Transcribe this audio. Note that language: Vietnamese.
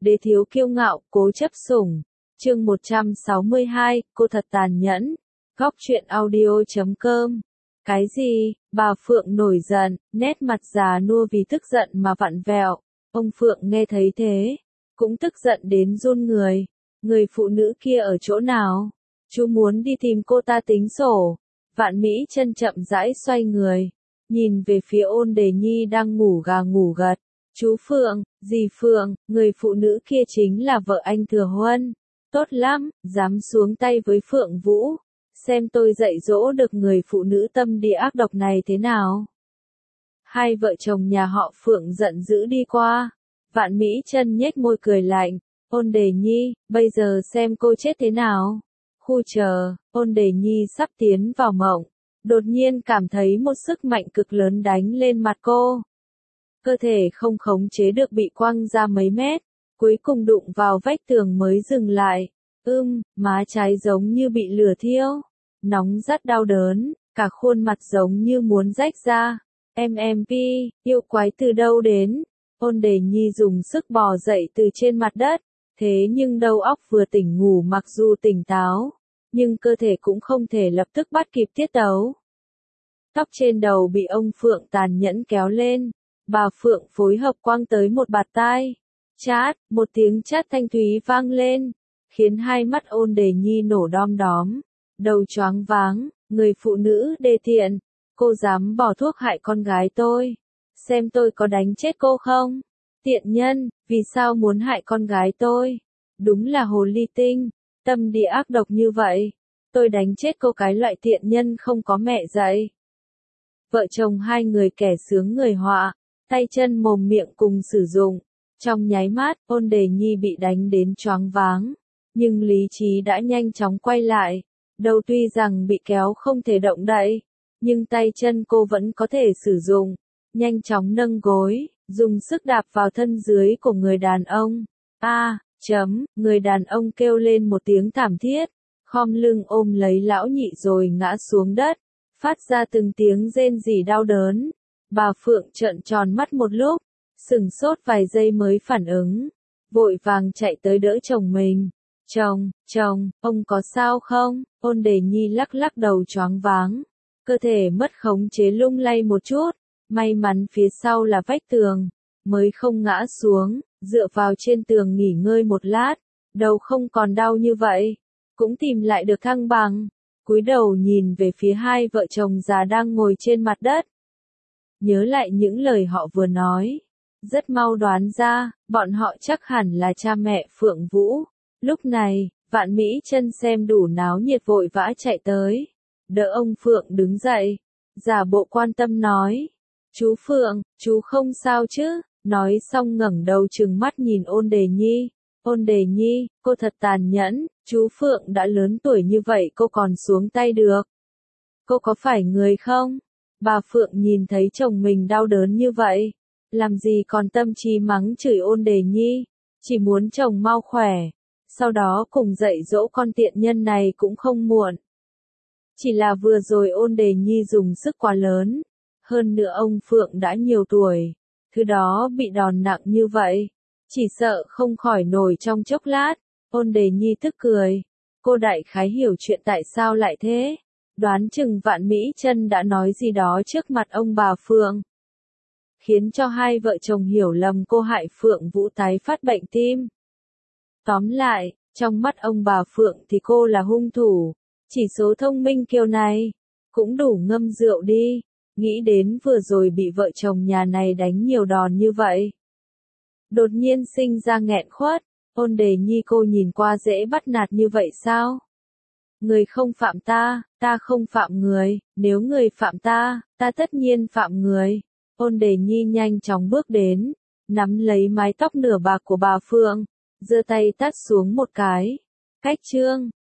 Đế thiếu kiêu ngạo, cố chấp sủng. Chương 162, cô thật tàn nhẫn. Góc truyện audio.com. Cái gì? Bà Phượng nổi giận, nét mặt già nua vì tức giận mà vặn vẹo. Ông Phượng nghe thấy thế, cũng tức giận đến run người. Người phụ nữ kia ở chỗ nào? Chú muốn đi tìm cô ta tính sổ. Vạn Mỹ chân chậm rãi xoay người, nhìn về phía Ôn Đề Nhi đang ngủ gà ngủ gật. Chú Phượng, dì Phượng, người phụ nữ kia chính là vợ anh Thừa Huân. Tốt lắm, dám xuống tay với Phượng Vũ. Xem tôi dạy dỗ được người phụ nữ tâm địa ác độc này thế nào. Hai vợ chồng nhà họ Phượng giận dữ đi qua. Vạn Mỹ chân nhếch môi cười lạnh. Ôn Đề Nhi, bây giờ xem cô chết thế nào. Khu chờ, Ôn Đề Nhi sắp tiến vào mộng. Đột nhiên cảm thấy một sức mạnh cực lớn đánh lên mặt cô. Cơ thể không khống chế được bị quăng ra mấy mét. Cuối cùng đụng vào vách tường mới dừng lại. Má trái giống như bị lửa thiêu. Nóng rát đau đớn, cả khuôn mặt giống như muốn rách ra. MMP, yêu quái từ đâu đến? Ôn Đề Nhi dùng sức bò dậy từ trên mặt đất. Thế nhưng đầu óc vừa tỉnh ngủ mặc dù tỉnh táo, nhưng cơ thể cũng không thể lập tức bắt kịp tiết tấu. Tóc trên đầu bị ông Phượng tàn nhẫn kéo lên. Bà Phượng phối hợp quăng tới một bạt tai. Chát, một tiếng chát thanh thúy vang lên, khiến hai mắt Ôn Đề Nhi nổ đom đóm, đầu choáng váng. Người phụ nữ đê tiện, cô dám bỏ thuốc hại con gái tôi. Xem tôi có đánh chết cô không? Tiện nhân, vì sao muốn hại con gái tôi? Đúng là hồ ly tinh, tâm địa ác độc như vậy. Tôi đánh chết cô cái loại tiện nhân không có mẹ dạy. Vợ chồng hai người kẻ sướng người họa, tay chân mồm miệng cùng sử dụng. Trong nháy mắt, Ôn Đề Nhi bị đánh đến choáng váng. Nhưng lý trí đã nhanh chóng quay lại. Đầu tuy rằng bị kéo không thể động đậy, nhưng tay chân cô vẫn có thể sử dụng. Nhanh chóng nâng gối, dùng sức đạp vào thân dưới của người đàn ông. Người đàn ông kêu lên một tiếng thảm thiết, khom lưng ôm lấy lão nhị rồi ngã xuống đất, phát ra từng tiếng rên rỉ đau đớn. Bà Phượng trợn tròn mắt một lúc, sửng sốt vài giây mới phản ứng, vội vàng chạy tới đỡ chồng mình. Chồng, ông có sao không? Ôn Đề Nhi lắc lắc đầu choáng váng, cơ thể mất khống chế lung lay một chút, may mắn phía sau là vách tường, mới không ngã xuống, dựa vào trên tường nghỉ ngơi một lát, đầu không còn đau như vậy, cũng tìm lại được thăng bằng, cúi đầu nhìn về phía hai vợ chồng già đang ngồi trên mặt đất. Nhớ lại những lời họ vừa nói, rất mau đoán ra, bọn họ chắc hẳn là cha mẹ Phượng Vũ. Lúc này, Vạn Mỹ chân xem đủ náo nhiệt vội vã chạy tới, đỡ ông Phượng đứng dậy, giả bộ quan tâm nói. Chú Phượng, chú không sao chứ? Nói xong ngẩng đầu trừng mắt nhìn Ôn Đề Nhi. Ôn Đề Nhi, cô thật tàn nhẫn, chú Phượng đã lớn tuổi như vậy cô còn xuống tay được. Cô có phải người không? Bà Phượng nhìn thấy chồng mình đau đớn như vậy, làm gì còn tâm trí mắng chửi Ôn Đề Nhi, chỉ muốn chồng mau khỏe, sau đó cùng dạy dỗ con tiện nhân này cũng không muộn. Chỉ là vừa rồi Ôn Đề Nhi dùng sức quá lớn, hơn nữa ông Phượng đã nhiều tuổi, thứ đó bị đòn nặng như vậy, chỉ sợ không khỏi nổi trong chốc lát. Ôn Đề Nhi tức cười, cô đại khái hiểu chuyện tại sao lại thế, đoán chừng Vạn Mỹ chân đã nói gì đó trước mặt ông bà Phượng, khiến cho hai vợ chồng hiểu lầm cô hại Phượng Vũ tái phát bệnh tim. Tóm lại, trong mắt ông bà Phượng thì cô là hung thủ, chỉ số thông minh kiểu này, cũng đủ ngâm rượu đi. Nghĩ đến vừa rồi bị vợ chồng nhà này đánh nhiều đòn như vậy, đột nhiên sinh ra nghẹn khuất. Ôn Đề Nhi, cô nhìn qua dễ bắt nạt như vậy sao? Người không phạm ta, ta không phạm người, nếu người phạm ta, ta tất nhiên phạm người. Ôn Đề Nhi nhanh chóng bước đến, nắm lấy mái tóc nửa bạc của bà Phượng, giơ tay tát xuống một cái. Cách trương,